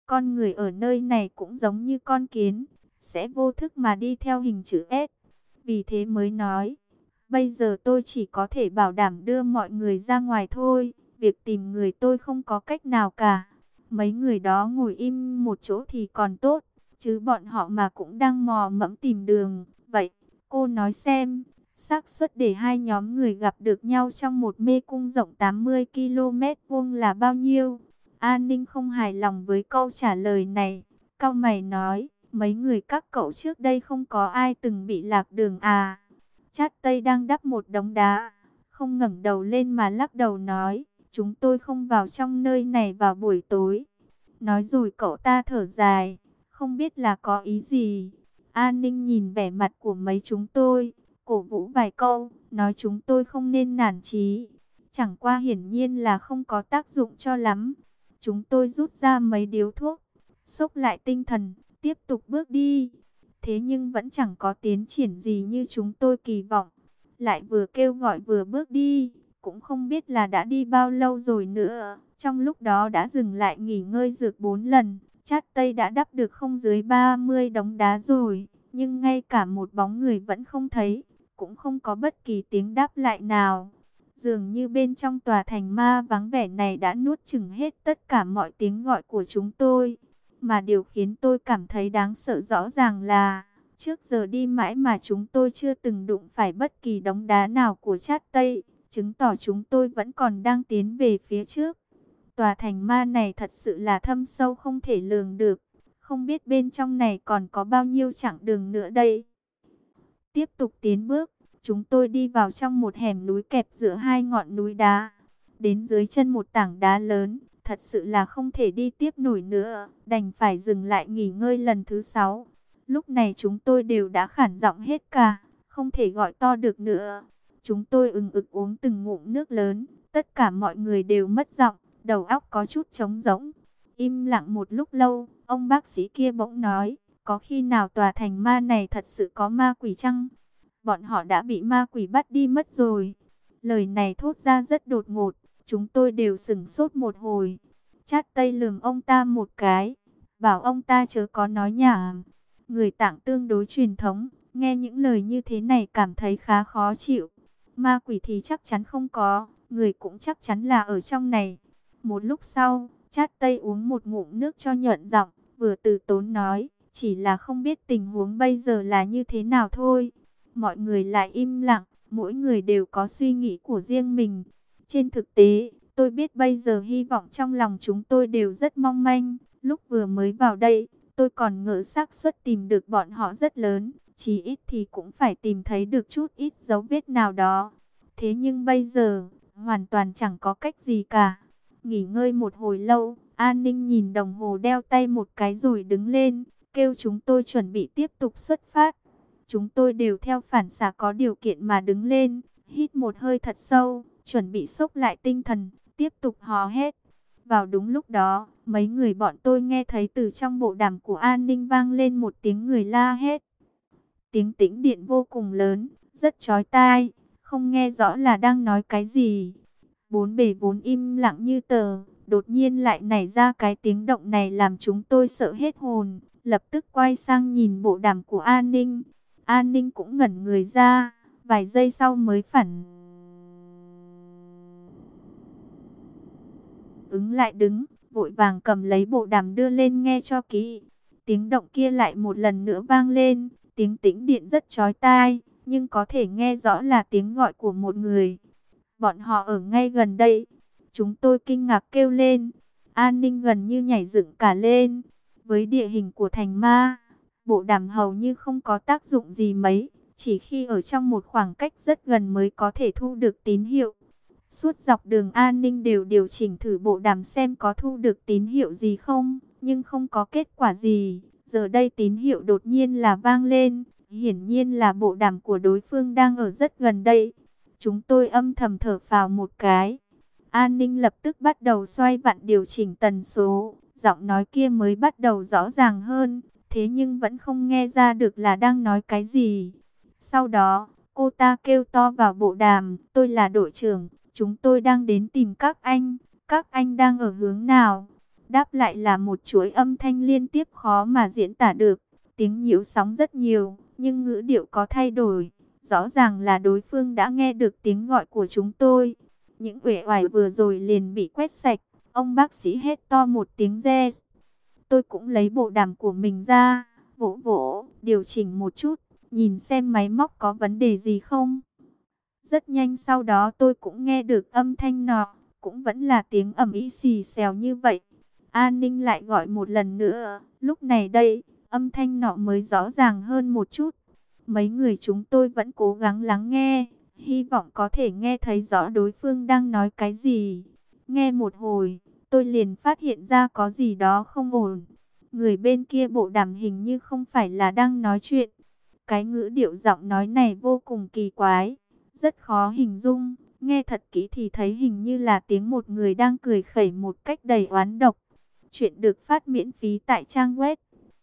Con người ở nơi này cũng giống như con kiến, sẽ vô thức mà đi theo hình chữ S. Vì thế mới nói, bây giờ tôi chỉ có thể bảo đảm đưa mọi người ra ngoài thôi. Việc tìm người tôi không có cách nào cả. Mấy người đó ngồi im một chỗ thì còn tốt, chứ bọn họ mà cũng đang mò mẫm tìm đường. Vậy, cô nói xem, xác suất để hai nhóm người gặp được nhau trong một mê cung rộng 80 km vuông là bao nhiêu? An Ninh không hài lòng với câu trả lời này. Cau mày nói, mấy người các cậu trước đây không có ai từng bị lạc đường à? Chát Tây đang đắp một đống đá, không ngẩng đầu lên mà lắc đầu nói, chúng tôi không vào trong nơi này vào buổi tối. Nói rồi cậu ta thở dài, không biết là có ý gì. An Ninh nhìn vẻ mặt của mấy chúng tôi, cổ vũ vài câu, nói chúng tôi không nên nản chí. Chẳng qua hiển nhiên là không có tác dụng cho lắm. Chúng tôi rút ra mấy điếu thuốc, xốc lại tinh thần, tiếp tục bước đi. Thế nhưng vẫn chẳng có tiến triển gì như chúng tôi kỳ vọng. Lại vừa kêu gọi vừa bước đi, cũng không biết là đã đi bao lâu rồi nữa. Trong lúc đó đã dừng lại nghỉ ngơi dược 4 lần. Chát Tây đã đắp được không dưới 30 đống đá rồi, nhưng ngay cả một bóng người vẫn không thấy, cũng không có bất kỳ tiếng đáp lại nào. Dường như bên trong tòa thành ma vắng vẻ này đã nuốt chửng hết tất cả mọi tiếng gọi của chúng tôi. Mà điều khiến tôi cảm thấy đáng sợ rõ ràng là, trước giờ đi mãi mà chúng tôi chưa từng đụng phải bất kỳ đống đá nào của Chát Tây, chứng tỏ chúng tôi vẫn còn đang tiến về phía trước. Tòa thành ma này thật sự là thâm sâu không thể lường được, không biết bên trong này còn có bao nhiêu chặng đường nữa đây. Tiếp tục tiến bước, chúng tôi đi vào trong một hẻm núi kẹp giữa hai ngọn núi đá. Đến dưới chân một tảng đá lớn, thật sự là không thể đi tiếp nổi nữa, đành phải dừng lại nghỉ ngơi lần thứ 6. Lúc này chúng tôi đều đã khản giọng hết cả, không thể gọi to được nữa. Chúng tôi ừng ực uống từng ngụm nước lớn, tất cả mọi người đều mất giọng, đầu óc có chút trống rỗng. Im lặng một lúc lâu, ông bác sĩ kia bỗng nói, có khi nào tòa thành ma này thật sự có ma quỷ chăng? Bọn họ đã bị ma quỷ bắt đi mất rồi. Lời này thốt ra rất đột ngột, chúng tôi đều sửng sốt một hồi. Chát Tây lườm ông ta một cái, bảo ông ta chớ có nói nhảm. Người Tạng tương đối truyền thống, nghe những lời như thế này cảm thấy khá khó chịu. Ma quỷ thì chắc chắn không có, người cũng chắc chắn là ở trong này. Một lúc sau, Chát Tây uống một ngụm nước cho nhuận giọng, vừa từ tốn nói, chỉ là không biết tình huống bây giờ là như thế nào thôi. Mọi người lại im lặng, mỗi người đều có suy nghĩ của riêng mình. Trên thực tế, tôi biết bây giờ hy vọng trong lòng chúng tôi đều rất mong manh. Lúc vừa mới vào đây, tôi còn ngỡ xác suất tìm được bọn họ rất lớn, chí ít thì cũng phải tìm thấy được chút ít dấu vết nào đó. Thế nhưng bây giờ, hoàn toàn chẳng có cách gì cả. Nghỉ ngơi một hồi lâu, An Ninh nhìn đồng hồ đeo tay một cái rồi đứng lên, kêu chúng tôi chuẩn bị tiếp tục xuất phát. Chúng tôi đều theo phản xạ có điều kiện mà đứng lên, hít một hơi thật sâu, chuẩn bị xốc lại tinh thần, tiếp tục hò hét. Vào đúng lúc đó, mấy người bọn tôi nghe thấy từ trong bộ đàm của An Ninh vang lên một tiếng người la hét. Tiếng tĩnh điện vô cùng lớn, rất chói tai, không nghe rõ là đang nói cái gì. Bốn bề vốn im lặng như tờ, đột nhiên lại nảy ra cái tiếng động này làm chúng tôi sợ hết hồn, lập tức quay sang nhìn bộ đàm của An Ninh. An Ninh cũng ngẩn người ra, vài giây sau mới phản ứng lại đứng, vội vàng cầm lấy bộ đàm đưa lên nghe cho kỹ. Tiếng động kia lại một lần nữa vang lên, tiếng tĩnh điện rất chói tai, nhưng có thể nghe rõ là tiếng gọi của một người. Bọn họ ở ngay gần đây. Chúng tôi kinh ngạc kêu lên. An Ninh gần như nhảy dựng cả lên. Với địa hình của thành ma, bộ đàm hầu như không có tác dụng gì mấy. Chỉ khi ở trong một khoảng cách rất gần mới có thể thu được tín hiệu. Suốt dọc đường An Ninh đều điều chỉnh thử bộ đàm xem có thu được tín hiệu gì không. Nhưng không có kết quả gì. Giờ đây tín hiệu đột nhiên là vang lên. Hiển nhiên là bộ đàm của đối phương đang ở rất gần đây. Chúng tôi âm thầm thở phào một cái. An Ninh lập tức bắt đầu xoay vặn điều chỉnh tần số. Giọng nói kia mới bắt đầu rõ ràng hơn. Thế nhưng vẫn không nghe ra được là đang nói cái gì. Sau đó, cô ta kêu to vào bộ đàm. Tôi là đội trưởng. Chúng tôi đang đến tìm các anh. Các anh đang ở hướng nào? Đáp lại là một chuỗi âm thanh liên tiếp khó mà diễn tả được. Tiếng nhiễu sóng rất nhiều, nhưng ngữ điệu có thay đổi. Rõ ràng là đối phương đã nghe được tiếng gọi của chúng tôi. Những uể oải vừa rồi liền bị quét sạch. Ông bác sĩ hét to một tiếng yes. Tôi cũng lấy bộ đàm của mình ra, vỗ vỗ, điều chỉnh một chút, nhìn xem máy móc có vấn đề gì không. Rất nhanh sau đó tôi cũng nghe được âm thanh nọ, cũng vẫn là tiếng ầm ĩ xì xèo như vậy. An ninh lại gọi một lần nữa, lúc này đây, âm thanh nọ mới rõ ràng hơn một chút. Mấy người chúng tôi vẫn cố gắng lắng nghe, hy vọng có thể nghe thấy rõ đối phương đang nói cái gì. Nghe một hồi, tôi liền phát hiện ra có gì đó không ổn. Người bên kia bộ đàm hình như không phải là đang nói chuyện. Cái ngữ điệu giọng nói này vô cùng kỳ quái, rất khó hình dung. Nghe thật kỹ thì thấy hình như là tiếng một người đang cười khẩy một cách đầy oán độc. Chuyện được phát miễn phí tại trang web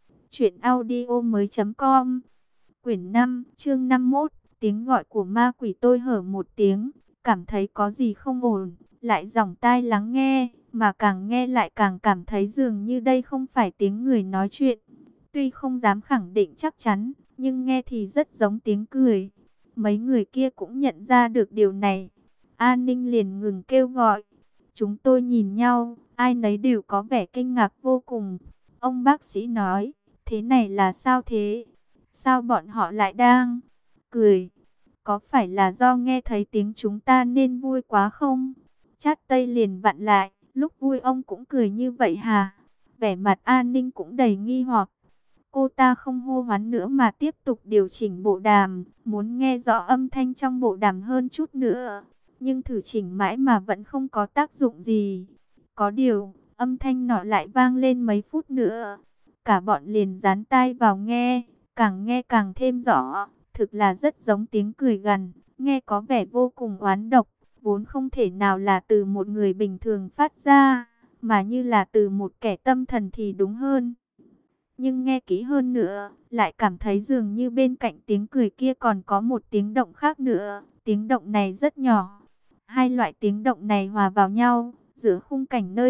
truyệnaudiomoi.com. Quyển 5, chương 51, tiếng gọi của ma quỷ. Tôi hở một tiếng, cảm thấy có gì không ổn, lại dòng tai lắng nghe, mà càng nghe lại càng cảm thấy dường như đây không phải tiếng người nói chuyện. Tuy không dám khẳng định chắc chắn, nhưng nghe thì rất giống tiếng cười. Mấy người kia cũng nhận ra được điều này. An ninh liền ngừng kêu gọi. Chúng tôi nhìn nhau, ai nấy đều có vẻ kinh ngạc vô cùng. Ông bác sĩ nói, thế này là sao thế? Sao bọn họ lại đang cười? Có phải là do nghe thấy tiếng chúng ta nên vui quá không? Chát Tây liền vặn lại, lúc vui ông cũng cười như vậy hả? Vẻ mặt An ninh cũng đầy nghi hoặc. Cô ta không hô hoán nữa mà tiếp tục điều chỉnh bộ đàm, muốn nghe rõ âm thanh trong bộ đàm hơn chút nữa. Nhưng thử chỉnh mãi mà vẫn không có tác dụng gì. Có điều, âm thanh nọ lại vang lên mấy phút nữa. Cả bọn liền dán tai vào nghe càng thêm rõ. Thực là rất giống tiếng cười gằn, nghe có vẻ vô cùng oán độc, vốn không thể nào là từ một người bình thường phát ra, mà như là từ một kẻ tâm thần thì đúng hơn. Nhưng nghe kỹ hơn nữa, lại cảm thấy dường như bên cạnh tiếng cười kia còn có một tiếng động khác nữa. Tiếng động này rất nhỏ. Hai loại tiếng động này hòa vào nhau, giữa khung cảnh nơi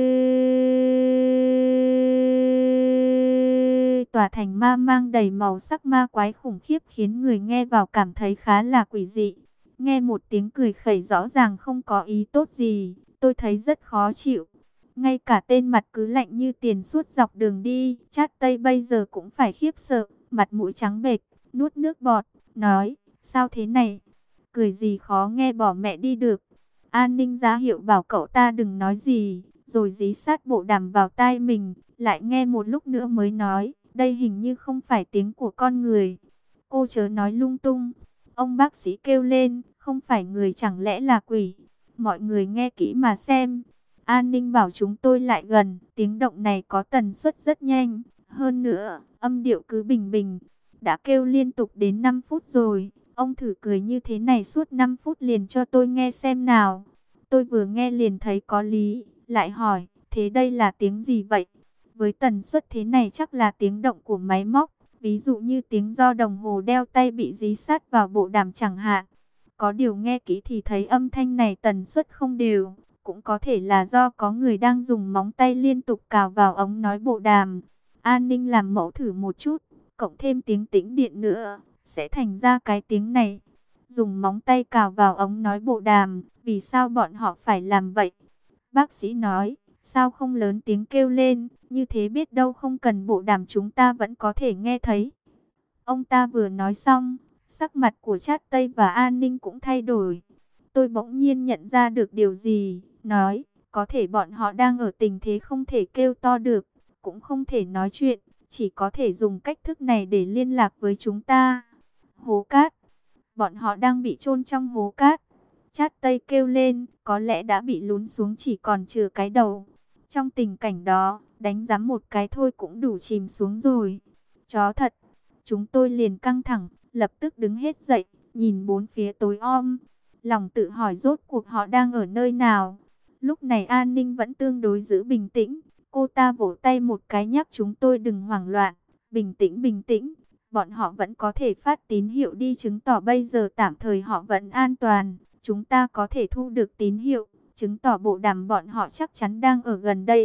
tòa thành ma mang đầy màu sắc ma quái khủng khiếp, khiến người nghe vào cảm thấy khá là quỷ dị. Nghe một tiếng cười khẩy rõ ràng không có ý tốt gì, tôi thấy rất khó chịu. Ngay cả tên mặt cứ lạnh như tiền suốt dọc đường đi, Chát Tây bây giờ cũng phải khiếp sợ, mặt mũi trắng bệch, nuốt nước bọt, nói, sao thế này? Cười gì khó nghe, bỏ mẹ đi được. An ninh ra hiệu bảo cậu ta đừng nói gì, rồi dí sát bộ đàm vào tai mình, lại nghe một lúc nữa mới nói, đây hình như không phải tiếng của con người. Cô chớ nói lung tung. Ông bác sĩ kêu lên, không phải người chẳng lẽ là quỷ? Mọi người nghe kỹ mà xem. An ninh bảo chúng tôi lại gần, tiếng động này có tần suất rất nhanh. Hơn nữa, âm điệu cứ bình bình. Đã kêu liên tục đến 5 phút rồi. Ông thử cười như thế này suốt 5 phút liền cho tôi nghe xem nào. Tôi vừa nghe liền thấy có lý, lại hỏi, thế đây là tiếng gì vậy? Với tần suất thế này chắc là tiếng động của máy móc. Ví dụ như tiếng do đồng hồ đeo tay bị dí sát vào bộ đàm chẳng hạn. Có điều nghe kỹ thì thấy âm thanh này tần suất không đều. Cũng có thể là do có người đang dùng móng tay liên tục cào vào ống nói bộ đàm. An ninh làm mẫu thử một chút, cộng thêm tiếng tĩnh điện nữa, sẽ thành ra cái tiếng này. Dùng móng tay cào vào ống nói bộ đàm, vì sao bọn họ phải làm vậy? Bác sĩ nói, sao không lớn tiếng kêu lên, như thế biết đâu không cần bộ đàm chúng ta vẫn có thể nghe thấy. Ông ta vừa nói xong, sắc mặt của Chát Tây và An ninh cũng thay đổi. Tôi bỗng nhiên nhận ra được điều gì, nói, có thể bọn họ đang ở tình thế không thể kêu to được, cũng không thể nói chuyện, chỉ có thể dùng cách thức này để liên lạc với chúng ta. Hố cát, bọn họ đang bị chôn trong hố cát. Chát Tây kêu lên, có lẽ đã bị lún xuống chỉ còn chừa cái đầu. Trong tình cảnh đó, đánh giám một cái thôi cũng đủ chìm xuống rồi. Chó thật, chúng tôi liền căng thẳng, lập tức đứng hết dậy, nhìn bốn phía tối om. Lòng tự hỏi rốt cuộc họ đang ở nơi nào. Lúc này An ninh vẫn tương đối giữ bình tĩnh. Cô ta vỗ tay một cái nhắc chúng tôi đừng hoảng loạn. Bình tĩnh, bình tĩnh. Bọn họ vẫn có thể phát tín hiệu đi, chứng tỏ bây giờ tạm thời họ vẫn an toàn. Chúng ta có thể thu được tín hiệu, chứng tỏ bộ đàm bọn họ chắc chắn đang ở gần đây.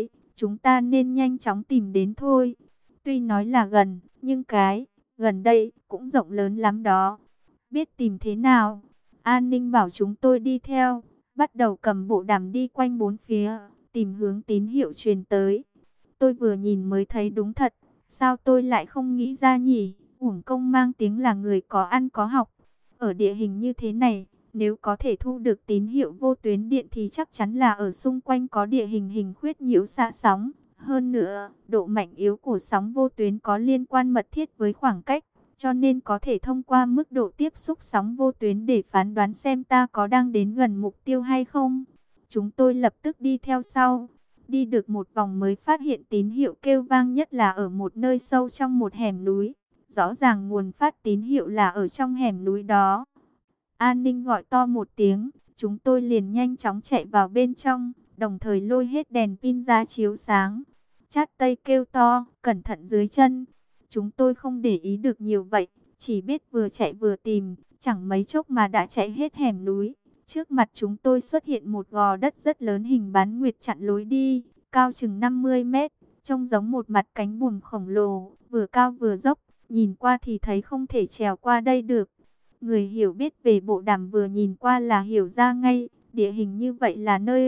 chúng ta nên nhanh chóng tìm đến thôi. Tuy nói là gần, nhưng cái gần đây cũng rộng lớn lắm đó. Biết tìm thế nào? An ninh bảo chúng tôi đi theo, bắt đầu cầm bộ đàm đi quanh bốn phía, tìm hướng tín hiệu truyền tới. Tôi vừa nhìn mới thấy đúng thật, sao tôi lại không nghĩ ra nhỉ? Uổng công mang tiếng là người có ăn có học. Ở địa hình như thế này, nếu có thể thu được tín hiệu vô tuyến điện thì chắc chắn là ở xung quanh có địa hình hình khuyết nhiễu xạ sóng. Hơn nữa, độ mạnh yếu của sóng vô tuyến có liên quan mật thiết với khoảng cách, cho nên có thể thông qua mức độ tiếp xúc sóng vô tuyến để phán đoán xem ta có đang đến gần mục tiêu hay không. Chúng tôi lập tức đi theo sau. Đi được một vòng mới phát hiện tín hiệu kêu vang nhất là ở một nơi sâu trong một hẻm núi. Rõ ràng nguồn phát tín hiệu là ở trong hẻm núi đó. An ninh gọi to một tiếng, chúng tôi liền nhanh chóng chạy vào bên trong, đồng thời lôi hết đèn pin ra chiếu sáng. Chát Tây kêu to, cẩn thận dưới chân. Chúng tôi không để ý được nhiều vậy, chỉ biết vừa chạy vừa tìm, chẳng mấy chốc mà đã chạy hết hẻm núi. Trước mặt chúng tôi xuất hiện một gò đất rất lớn hình bán nguyệt chặn lối đi, cao chừng 50 mét, trông giống một mặt cánh buồm khổng lồ, vừa cao vừa dốc, nhìn qua thì thấy không thể trèo qua đây được. Người hiểu biết về bộ đàm vừa nhìn qua là hiểu ra ngay, địa hình như vậy là nơi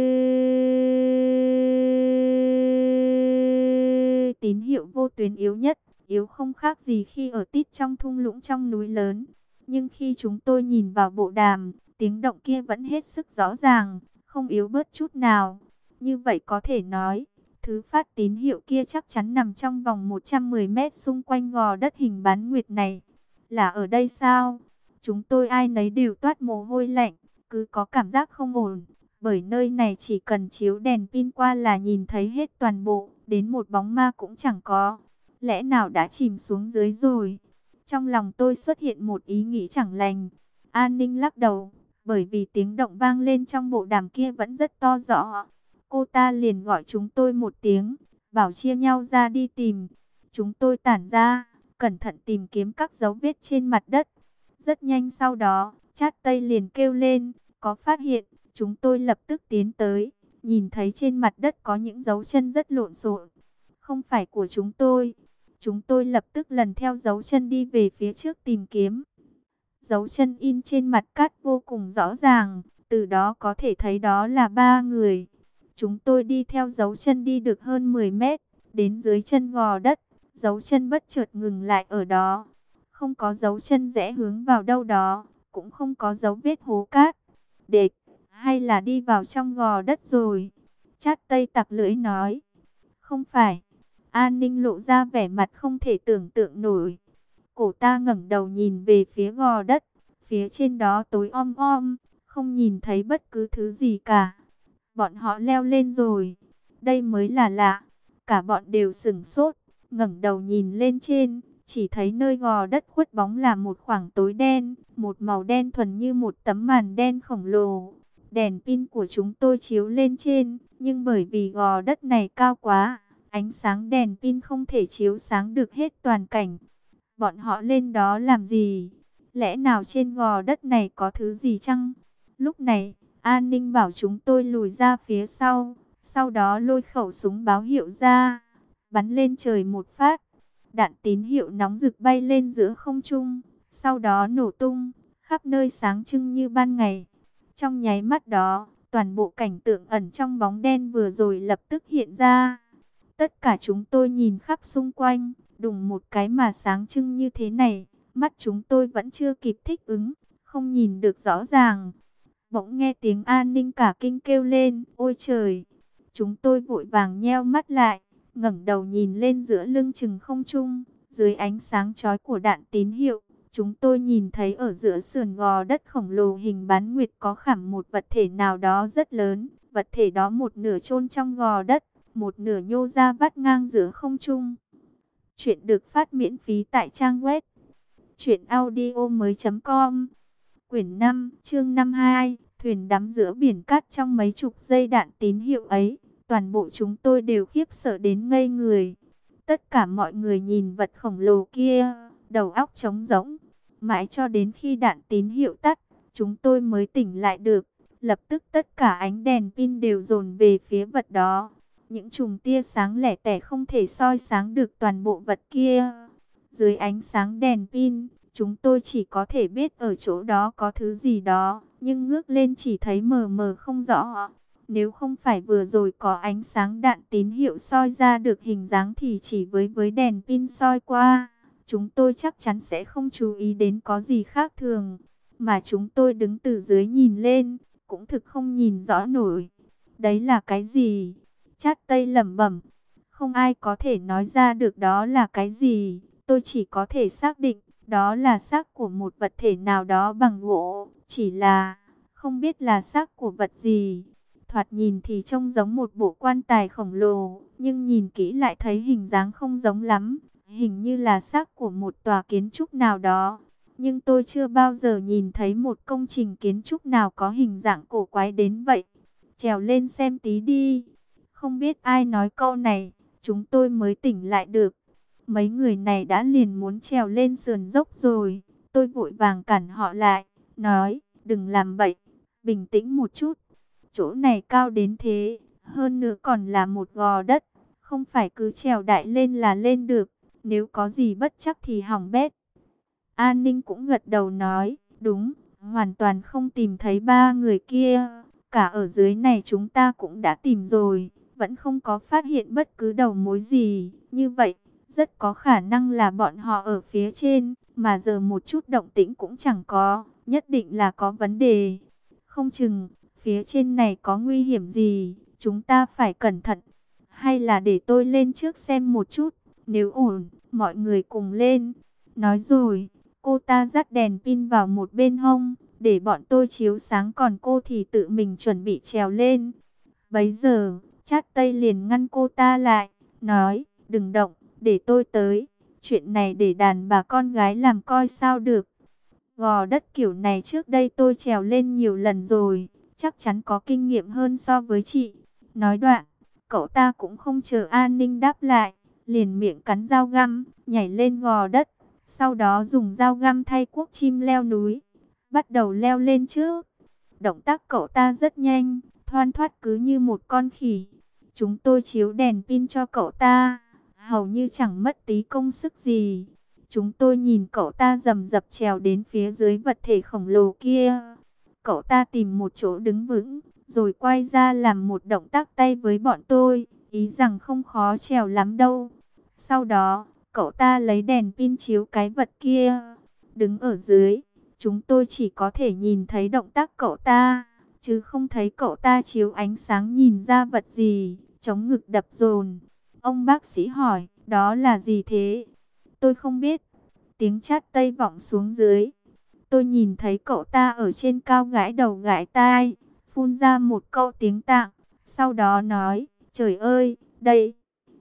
tín hiệu vô tuyến yếu nhất, yếu không khác gì khi ở tít trong thung lũng trong núi lớn. Nhưng khi chúng tôi nhìn vào bộ đàm, tiếng động kia vẫn hết sức rõ ràng, không yếu bớt chút nào. Như vậy có thể nói, thứ phát tín hiệu kia chắc chắn nằm trong vòng 110 mét xung quanh gò đất hình bán nguyệt này. Là ở đây sao? Chúng tôi ai nấy đều toát mồ hôi lạnh, cứ có cảm giác không ổn. Bởi nơi này chỉ cần chiếu đèn pin qua là nhìn thấy hết toàn bộ, đến một bóng ma cũng chẳng có. Lẽ nào đã chìm xuống dưới rồi? Trong lòng tôi xuất hiện một ý nghĩ chẳng lành. An ninh lắc đầu, bởi vì tiếng động vang lên trong bộ đàm kia vẫn rất to rõ. Cô ta liền gọi chúng tôi một tiếng, bảo chia nhau ra đi tìm. Chúng tôi tản ra, cẩn thận tìm kiếm các dấu vết trên mặt đất. Rất nhanh sau đó, Chát Tây liền kêu lên, có phát hiện. Chúng tôi lập tức tiến tới, nhìn thấy trên mặt đất có những dấu chân rất lộn xộn. Không phải của chúng tôi. Chúng tôi lập tức lần theo dấu chân đi về phía trước tìm kiếm. Dấu chân in trên mặt cát vô cùng rõ ràng, từ đó có thể thấy đó là 3 người. Chúng tôi đi theo dấu chân đi được hơn 10 mét, đến dưới chân gò đất, dấu chân bất chợt ngừng lại ở đó. Không có dấu chân rẽ hướng vào đâu đó, cũng không có dấu vết hố cát. Địch, hay là đi vào trong gò đất rồi? Chát Tây tặc lưỡi nói. Không phải. An ninh lộ ra vẻ mặt không thể tưởng tượng nổi. Cổ ta ngẩng đầu nhìn về phía gò đất. Phía trên đó tối om om, không nhìn thấy bất cứ thứ gì cả. Bọn họ leo lên rồi. Đây mới là lạ. Cả bọn đều sửng sốt, ngẩng đầu nhìn lên trên. Chỉ thấy nơi gò đất khuất bóng là một khoảng tối đen, một màu đen thuần như một tấm màn đen khổng lồ. Đèn pin của chúng tôi chiếu lên trên, nhưng bởi vì gò đất này cao quá, ánh sáng đèn pin không thể chiếu sáng được hết toàn cảnh. Bọn họ lên đó làm gì? Lẽ nào trên gò đất này có thứ gì chăng? Lúc này, an ninh bảo chúng tôi lùi ra phía sau đó lôi khẩu súng báo hiệu ra, bắn lên trời một phát. Đạn tín hiệu nóng rực bay lên giữa không trung, sau đó nổ tung, khắp nơi sáng trưng như ban ngày. Trong nháy mắt đó, toàn bộ cảnh tượng ẩn trong bóng đen vừa rồi lập tức hiện ra. Tất cả chúng tôi nhìn khắp xung quanh, đùng một cái mà sáng trưng như thế này, mắt chúng tôi vẫn chưa kịp thích ứng, không nhìn được rõ ràng. Bỗng nghe tiếng an ninh cả kinh kêu lên, ôi trời! Chúng tôi vội vàng nheo mắt lại, ngẩng đầu nhìn lên giữa lưng chừng không trung, dưới ánh sáng chói của đạn tín hiệu. Chúng tôi nhìn thấy ở giữa sườn gò đất khổng lồ hình bán nguyệt có khảm một vật thể nào đó rất lớn. Vật thể đó một nửa chôn trong gò đất, một nửa nhô ra vắt ngang giữa không trung. Chuyện được phát miễn phí tại trang web truyệnaudiomoi.com. Quyển 5, chương 52, thuyền đắm giữa biển cát. Trong mấy chục giây đạn tín hiệu ấy, toàn bộ chúng tôi đều khiếp sợ đến ngây người. Tất cả mọi người nhìn vật khổng lồ kia, đầu óc trống rỗng. Mãi cho đến khi đạn tín hiệu tắt, chúng tôi mới tỉnh lại được. Lập tức tất cả ánh đèn pin đều dồn về phía vật đó. Những chùm tia sáng lẻ tẻ không thể soi sáng được toàn bộ vật kia. Dưới ánh sáng đèn pin, chúng tôi chỉ có thể biết ở chỗ đó có thứ gì đó, nhưng ngước lên chỉ thấy mờ mờ không rõ. Nếu không phải vừa rồi có ánh sáng đạn tín hiệu soi ra được hình dáng thì chỉ với đèn pin soi qua, chúng tôi chắc chắn sẽ không chú ý đến có gì khác thường. Mà chúng tôi đứng từ dưới nhìn lên, cũng thực không nhìn rõ nổi. Đấy là cái gì? Chát Tây lẩm bẩm. Không ai có thể nói ra được đó là cái gì. Tôi chỉ có thể xác định, đó là xác của một vật thể nào đó bằng gỗ. Chỉ là, không biết là xác của vật gì. Thoạt nhìn thì trông giống một bộ quan tài khổng lồ, nhưng nhìn kỹ lại thấy hình dáng không giống lắm. Hình như là xác của một tòa kiến trúc nào đó. Nhưng tôi chưa bao giờ nhìn thấy một công trình kiến trúc nào có hình dạng cổ quái đến vậy. Trèo lên xem tí đi. Không biết ai nói câu này, chúng tôi mới tỉnh lại được. Mấy người này đã liền muốn trèo lên sườn dốc rồi. Tôi vội vàng cản họ lại, nói, đừng làm bậy, bình tĩnh một chút. Chỗ này cao đến thế, hơn nữa còn là một gò đất. Không phải cứ trèo đại lên là lên được, nếu có gì bất chắc thì hỏng bét. An Ninh cũng gật đầu nói, đúng, hoàn toàn không tìm thấy ba người kia. Cả ở dưới này chúng ta cũng đã tìm rồi, vẫn không có phát hiện bất cứ đầu mối gì. Như vậy, rất có khả năng là bọn họ ở phía trên, mà giờ một chút động tĩnh cũng chẳng có, nhất định là có vấn đề. Không chừng, phía trên này có nguy hiểm gì, chúng ta phải cẩn thận. Hay là để tôi lên trước xem một chút, nếu ổn, mọi người cùng lên. Nói rồi, cô ta dắt đèn pin vào một bên hông, để bọn tôi chiếu sáng, còn cô thì tự mình chuẩn bị trèo lên. Bấy giờ, Chát Tây liền ngăn cô ta lại, nói, đừng động, để tôi tới. Chuyện này để đàn bà con gái làm coi sao được. Gò đất kiểu này trước đây tôi trèo lên nhiều lần rồi, chắc chắn có kinh nghiệm hơn so với chị. Nói đoạn, cậu ta cũng không chờ An Ninh đáp lại, liền miệng cắn dao găm, nhảy lên gò đất. Sau đó dùng dao găm thay cuốc chim leo núi, bắt đầu leo lên trước. Động tác cậu ta rất nhanh, thoăn thoắt cứ như một con khỉ. Chúng tôi chiếu đèn pin cho cậu ta, hầu như chẳng mất tí công sức gì. Chúng tôi nhìn cậu ta rầm rập trèo đến phía dưới vật thể khổng lồ kia. Cậu ta tìm một chỗ đứng vững, rồi quay ra làm một động tác tay với bọn tôi, ý rằng không khó trèo lắm đâu. Sau đó, cậu ta lấy đèn pin chiếu cái vật kia. Đứng ở dưới, chúng tôi chỉ có thể nhìn thấy động tác cậu ta, chứ không thấy cậu ta chiếu ánh sáng nhìn ra vật gì. Chống ngực đập dồn. Ông bác sĩ hỏi, đó là gì thế? Tôi không biết. Tiếng Chát Tây vọng xuống dưới. Tôi nhìn thấy cậu ta ở trên cao gãi đầu gãi tai, phun ra một câu tiếng Tạng. Sau đó nói, trời ơi, đây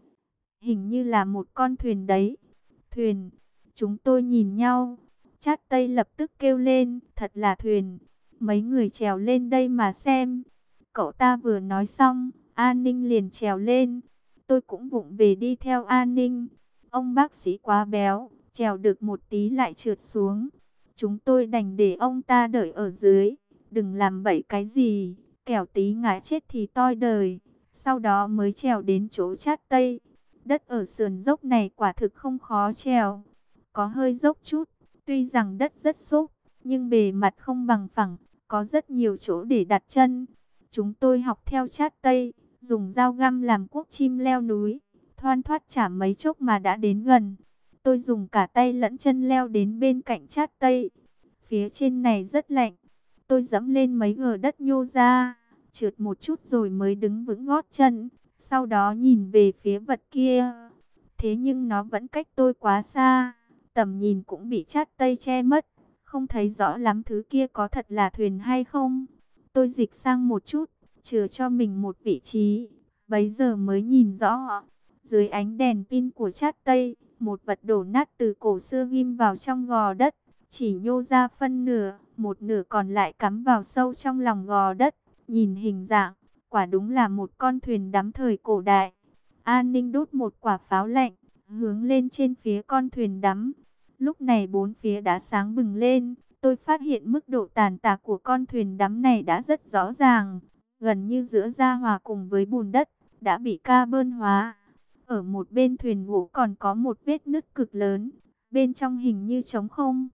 hình như là một con thuyền đấy. Thuyền. Chúng tôi nhìn nhau. Chát Tây lập tức kêu lên, thật là thuyền. Mấy người trèo lên đây mà xem. Cậu ta vừa nói xong, An Ninh liền trèo lên. Tôi cũng vụng về đi theo An Ninh. Ông bác sĩ quá béo, trèo được một tí lại trượt xuống. Chúng tôi đành để ông ta đợi ở dưới. Đừng làm bậy cái gì, kẻo tí ngã chết thì toi đời. Sau đó mới trèo đến chỗ Chát Tây. Đất ở sườn dốc này quả thực không khó trèo. Có hơi dốc chút, tuy rằng đất rất xốp, nhưng bề mặt không bằng phẳng, có rất nhiều chỗ để đặt chân. Chúng tôi học theo Chát Tây, dùng dao găm làm cuốc chim leo núi, thoăn thoắt chả mấy chốc mà đã đến gần. Tôi dùng cả tay lẫn chân leo đến bên cạnh Chát Tây. Phía trên này rất lạnh, tôi dẫm lên mấy gờ đất nhô ra, trượt một chút rồi mới đứng vững gót chân. Sau đó nhìn về phía vật kia, thế nhưng nó vẫn cách tôi quá xa, tầm nhìn cũng bị Chát Tây che mất, không thấy rõ lắm thứ kia có thật là thuyền hay không. Tôi dịch sang một chút, chừa cho mình một vị trí, bấy giờ mới nhìn rõ. Dưới ánh đèn pin của Chát Tây, một vật đổ nát từ cổ xưa ghim vào trong gò đất, chỉ nhô ra phân nửa, một nửa còn lại cắm vào sâu trong lòng gò đất. Nhìn hình dạng, quả đúng là một con thuyền đắm thời cổ đại. An Ninh đốt một quả pháo lạnh, hướng lên trên phía con thuyền đắm. Lúc này bốn phía đã sáng bừng lên. Tôi phát hiện mức độ tàn tạ của con thuyền đắm này đã rất rõ ràng, gần như giữa da hòa cùng với bùn đất, đã bị carbon hóa. Ở một bên thuyền gỗ còn có một vết nứt cực lớn, bên trong hình như trống không.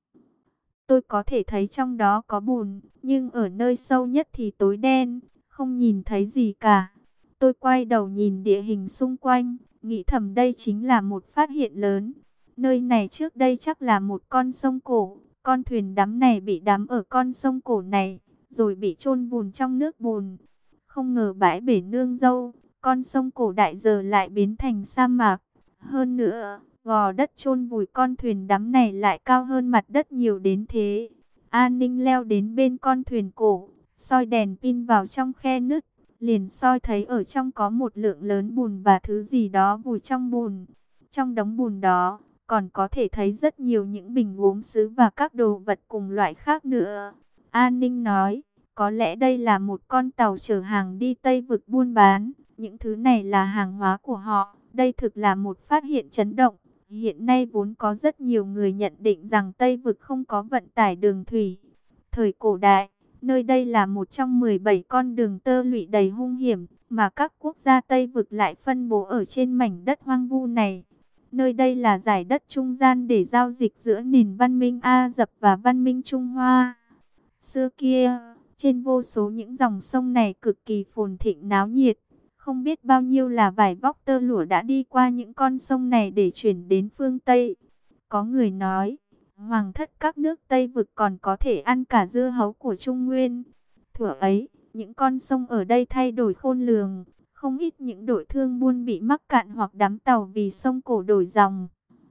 Tôi có thể thấy trong đó có bùn, nhưng ở nơi sâu nhất thì tối đen, không nhìn thấy gì cả. Tôi quay đầu nhìn địa hình xung quanh, nghĩ thầm đây chính là một phát hiện lớn. Nơi này trước đây chắc là một con sông cổ, con thuyền đắm này bị đắm ở con sông cổ này, rồi bị chôn vùn trong nước bùn. Không ngờ bãi bể nương dâu, con sông cổ đại giờ lại biến thành sa mạc. Hơn nữa, gò đất chôn vùi con thuyền đắm này lại cao hơn mặt đất nhiều đến thế. An Ninh leo đến bên con thuyền cổ, soi đèn pin vào trong khe nứt, liền soi thấy ở trong có một lượng lớn bùn và thứ gì đó vùi trong bùn. Trong đống bùn đó, còn có thể thấy rất nhiều những bình gốm sứ và các đồ vật cùng loại khác nữa. An Ninh nói, có lẽ đây là một con tàu chở hàng đi Tây Vực buôn bán. Những thứ này là hàng hóa của họ. Đây thực là một phát hiện chấn động. Hiện nay vốn có rất nhiều người nhận định rằng Tây Vực không có vận tải đường thủy. Thời cổ đại, nơi đây là một trong 17 con đường tơ lụy đầy hung hiểm, mà các quốc gia Tây Vực lại phân bố ở trên mảnh đất hoang vu này. Nơi đây là giải đất trung gian để giao dịch giữa nền văn minh Ả Rập và văn minh Trung Hoa. Xưa kia, trên vô số những dòng sông này cực kỳ phồn thịnh náo nhiệt. Không biết bao nhiêu là vải vóc tơ lụa đã đi qua những con sông này để chuyển đến phương Tây. Có người nói, hoàng thất các nước Tây Vực còn có thể ăn cả dưa hấu của Trung Nguyên. Thuở ấy, những con sông ở đây thay đổi khôn lường. Không ít những đội thương buôn bị mắc cạn hoặc đắm tàu vì sông cổ đổi dòng.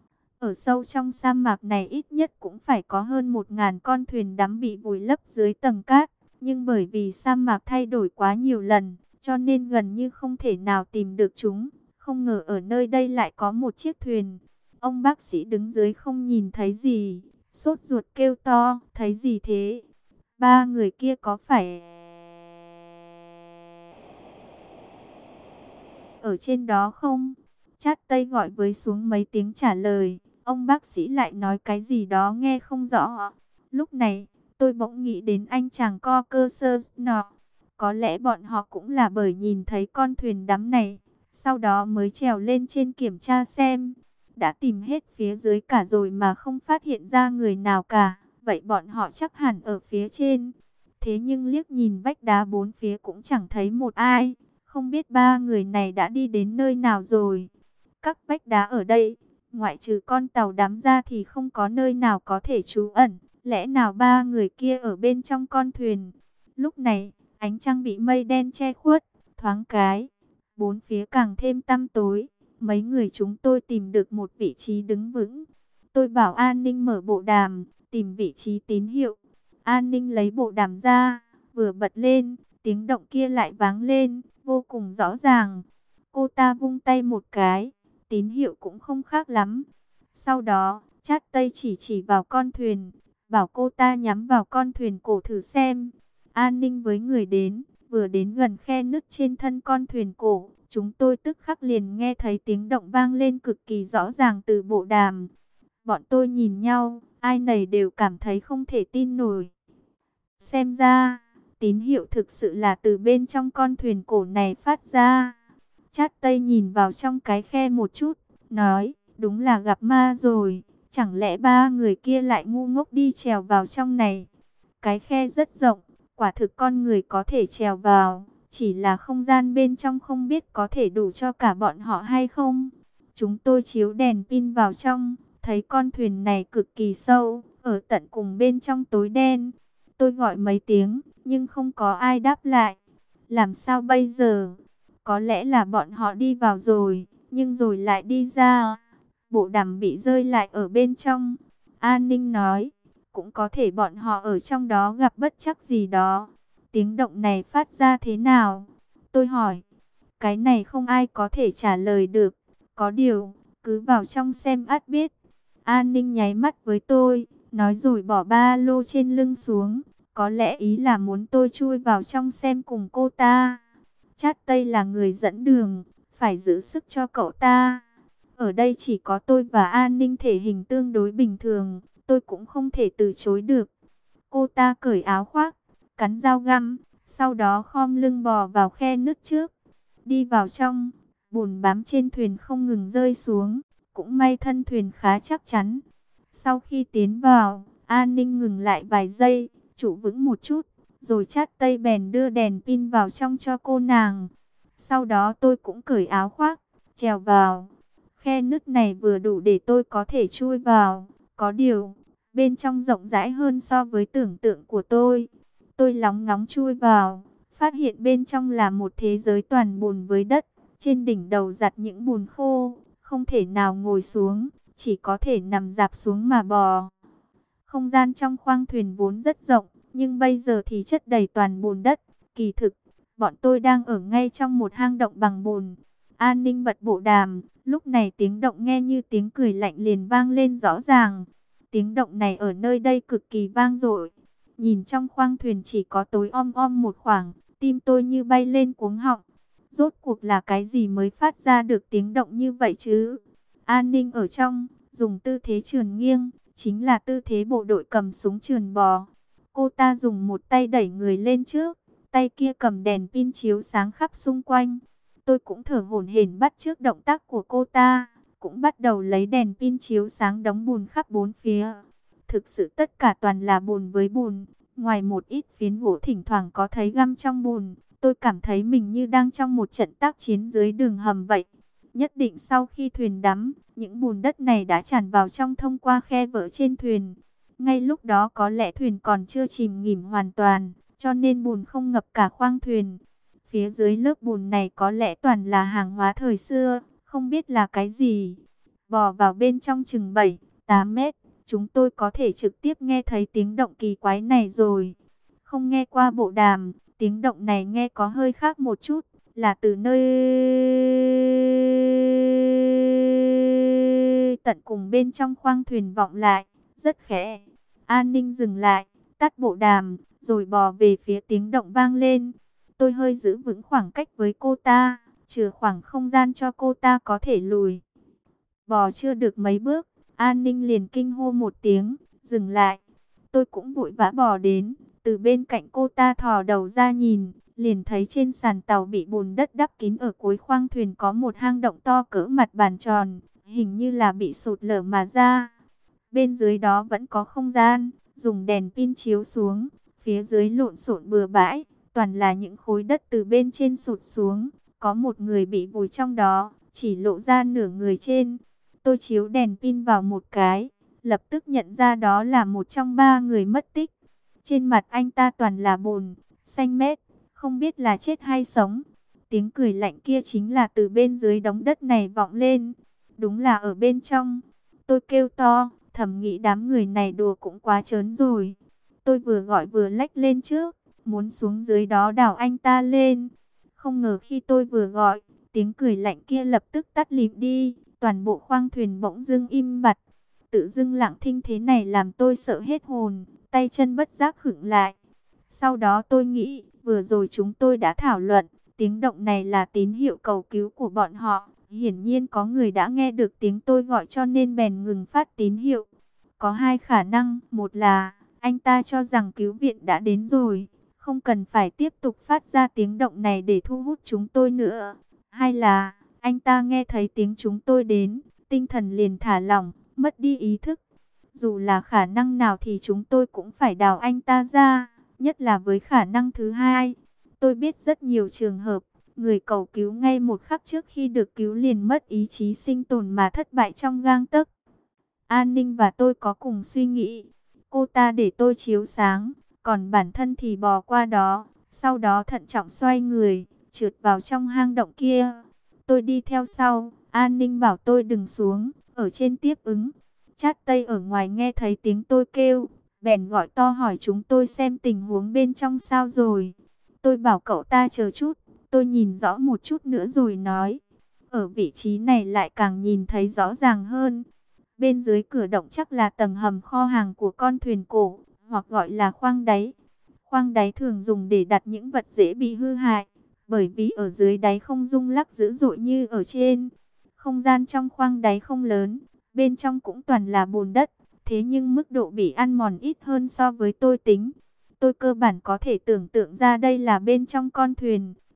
Ở sâu trong sa mạc này ít nhất cũng phải có hơn 1.000 con thuyền đắm bị vùi lấp dưới tầng cát. Nhưng bởi vì sa mạc thay đổi quá nhiều lần, cho nên gần như không thể nào tìm được chúng. Không ngờ ở nơi đây lại có một chiếc thuyền. Ông bác sĩ đứng dưới không nhìn thấy gì, sốt ruột kêu to, thấy gì thế? Ba người kia có phải ở trên đó không? Chát Tây gọi với xuống mấy tiếng trả lời. Ông bác sĩ lại nói cái gì đó nghe không rõ. Lúc này, tôi bỗng nghĩ đến anh chàng co cơ sơ nọ. Có lẽ bọn họ cũng là bởi nhìn thấy con thuyền đắm này, sau đó mới trèo lên trên kiểm tra xem. Đã tìm hết phía dưới cả rồi mà không phát hiện ra người nào cả. Vậy bọn họ chắc hẳn ở phía trên. Thế nhưng liếc nhìn vách đá bốn phía cũng chẳng thấy một ai. Không biết ba người này đã đi đến nơi nào rồi. Các vách đá ở đây, ngoại trừ con tàu đắm ra thì không có nơi nào có thể trú ẩn. Lẽ nào ba người kia ở bên trong con thuyền? Lúc này, ánh trăng bị mây đen che khuất, thoáng cái, bốn phía càng thêm tăm tối. Mấy người chúng tôi tìm được một vị trí đứng vững. Tôi bảo An Ninh mở bộ đàm, tìm vị trí tín hiệu. An Ninh lấy bộ đàm ra, vừa bật lên, tiếng động kia lại vang lên, vô cùng rõ ràng. Cô ta vung tay một cái, tín hiệu cũng không khác lắm. Sau đó, Chát Tây chỉ vào con thuyền, bảo cô ta nhắm vào con thuyền cổ thử xem. An Ninh với người đến, vừa đến gần khe nứt trên thân con thuyền cổ, chúng tôi tức khắc liền nghe thấy tiếng động vang lên cực kỳ rõ ràng từ bộ đàm. Bọn tôi nhìn nhau, ai nấy đều cảm thấy không thể tin nổi. Xem ra, tín hiệu thực sự là từ bên trong con thuyền cổ này phát ra. Chát Tây nhìn vào trong cái khe một chút, nói, đúng là gặp ma rồi. Chẳng lẽ ba người kia lại ngu ngốc đi trèo vào trong này? Cái khe rất rộng, quả thực con người có thể trèo vào. Chỉ là không gian bên trong không biết có thể đủ cho cả bọn họ hay không. Chúng tôi chiếu đèn pin vào trong, thấy con thuyền này cực kỳ sâu, ở tận cùng bên trong tối đen. Tôi gọi mấy tiếng, nhưng không có ai đáp lại. Làm sao bây giờ? Có lẽ là bọn họ đi vào rồi, nhưng rồi lại đi ra. Bộ đàm bị rơi lại ở bên trong. An Ninh nói, cũng có thể bọn họ ở trong đó gặp bất trắc gì đó. Tiếng động này phát ra thế nào? Tôi hỏi. Cái này không ai có thể trả lời được. Có điều, cứ vào trong xem ắt biết. An Ninh nháy mắt với tôi, nói rồi bỏ ba lô trên lưng xuống. Có lẽ ý là muốn tôi chui vào trong xem cùng cô ta. Chát Tây là người dẫn đường, phải giữ sức cho cậu ta. Ở đây chỉ có tôi và An Ninh thể hình tương đối bình thường, tôi cũng không thể từ chối được. Cô ta cởi áo khoác, cắn dao găm, sau đó khom lưng bò vào khe nứt trước. đi vào trong. Bùn bám trên thuyền không ngừng rơi xuống, cũng may thân thuyền khá chắc chắn. Sau khi tiến vào, An Ninh ngừng lại vài giây, trụ vững một chút, rồi chát tay bèn đưa đèn pin vào trong cho cô nàng. Sau đó tôi cũng cởi áo khoác, trèo vào. Khe nứt này vừa đủ để tôi có thể chui vào. Có điều, bên trong rộng rãi hơn so với tưởng tượng của tôi. Tôi lóng ngóng chui vào, phát hiện bên trong là một thế giới toàn bùn với đất. Trên đỉnh đầu giặt những bùn khô, không thể nào ngồi xuống, chỉ có thể nằm dạp xuống mà bò. Không gian trong khoang thuyền vốn rất rộng, nhưng bây giờ thì chất đầy toàn bùn đất. Kỳ thực, bọn tôi đang ở ngay trong một hang động bằng bùn. An Ninh bật bộ đàm, lúc này tiếng động nghe như tiếng cười lạnh liền vang lên rõ ràng. Tiếng động này ở nơi đây cực kỳ vang dội. Nhìn trong khoang thuyền chỉ có tối om om một khoảng, tim tôi như bay lên cuống họng. Rốt cuộc là cái gì mới phát ra được tiếng động như vậy chứ? An Ninh ở trong, dùng tư thế trườn nghiêng, chính là tư thế bộ đội cầm súng trườn bò. Cô ta dùng một tay đẩy người lên trước, tay kia cầm đèn pin chiếu sáng khắp xung quanh. Tôi cũng thở hổn hển bắt chước động tác của cô ta, cũng bắt đầu lấy đèn pin chiếu sáng đống bùn khắp bốn phía. Thực sự tất cả toàn là bùn với bùn, ngoài một ít phiến gỗ thỉnh thoảng có thấy găm trong bùn. Tôi cảm thấy mình như đang trong một trận tác chiến dưới đường hầm vậy. Nhất định sau khi thuyền đắm, những bùn đất này đã tràn vào trong thông qua khe vỡ trên thuyền. Ngay lúc đó có lẽ thuyền còn chưa chìm nghỉm hoàn toàn, cho nên bùn không ngập cả khoang thuyền. Phía dưới lớp bùn này có lẽ toàn là hàng hóa thời xưa, không biết là cái gì. Bò vào bên trong chừng 7-8 mét, chúng tôi có thể trực tiếp nghe thấy tiếng động kỳ quái này rồi. Không nghe qua bộ đàm, tiếng động này nghe có hơi khác một chút, là từ nơi tận cùng bên trong khoang thuyền vọng lại, rất khẽ. An Ninh dừng lại, tắt bộ đàm, rồi bò về phía tiếng động vang lên. Tôi hơi giữ vững khoảng cách với cô ta, trừ khoảng không gian cho cô ta có thể lùi. Bò chưa được mấy bước, An Ninh liền kinh hô một tiếng, dừng lại. Tôi cũng vội vã bò đến, từ bên cạnh cô ta thò đầu ra nhìn, liền thấy trên sàn tàu bị bùn đất đắp kín ở cuối khoang thuyền có một hang động to cỡ mặt bàn tròn, hình như là bị sụt lở mà ra. Bên dưới đó vẫn có không gian, dùng đèn pin chiếu xuống, phía dưới lộn xộn bừa bãi, toàn là những khối đất từ bên trên sụt xuống, có một người bị vùi trong đó, chỉ lộ ra nửa người trên. Tôi chiếu đèn pin vào một cái, lập tức nhận ra đó là một trong 3 người mất tích. Trên mặt anh ta toàn là bùn, xanh mét, không biết là chết hay sống. Tiếng cười lạnh kia chính là từ bên dưới đống đất này vọng lên. Đúng là ở bên trong. Tôi kêu to, thầm nghĩ đám người này đùa cũng quá trớn rồi. Tôi vừa gọi vừa lách lên trước, muốn xuống dưới đó đào anh ta lên. Không ngờ khi tôi vừa gọi, tiếng cười lạnh kia lập tức tắt lịm đi. Toàn bộ khoang thuyền bỗng dưng im bặt. Tự dưng lặng thinh thế này làm tôi sợ hết hồn, tay chân bất giác khựng lại. Sau đó tôi nghĩ, vừa rồi chúng tôi đã thảo luận, tiếng động này là tín hiệu cầu cứu của bọn họ. Hiển nhiên có người đã nghe được tiếng tôi gọi cho nên bèn ngừng phát tín hiệu. Có hai khả năng, một là anh ta cho rằng cứu viện đã đến rồi, không cần phải tiếp tục phát ra tiếng động này để thu hút chúng tôi nữa. Hai là anh ta nghe thấy tiếng chúng tôi đến, tinh thần liền thả lỏng, mất đi ý thức. Dù là khả năng nào thì chúng tôi cũng phải đào anh ta ra, nhất là với khả năng thứ hai. Tôi biết rất nhiều trường hợp, người cầu cứu ngay một khắc trước khi được cứu liền mất ý chí sinh tồn mà thất bại trong gang tấc. An Ninh và tôi có cùng suy nghĩ. Cô ta để tôi chiếu sáng, còn bản thân thì bò qua đó, sau đó thận trọng xoay người, trượt vào trong hang động kia. Tôi đi theo sau, An Ninh bảo tôi đừng xuống, ở trên tiếp ứng. Chát Tây ở ngoài nghe thấy tiếng tôi kêu, bèn gọi to hỏi chúng tôi xem tình huống bên trong sao rồi. Tôi bảo cậu ta chờ chút, tôi nhìn rõ một chút nữa rồi nói. Ở vị trí này lại càng nhìn thấy rõ ràng hơn. Bên dưới cửa động chắc là tầng hầm kho hàng của con thuyền cổ, hoặc gọi là khoang đáy. Khoang đáy thường dùng để đặt những vật dễ bị hư hại, bởi vì ở dưới đáy không rung lắc dữ dội như ở trên. Không gian trong khoang đáy không lớn, bên trong cũng toàn là bùn đất, thế nhưng mức độ bị ăn mòn ít hơn so với tôi tính. Tôi cơ bản có thể tưởng tượng ra đây là bên trong con thuyền,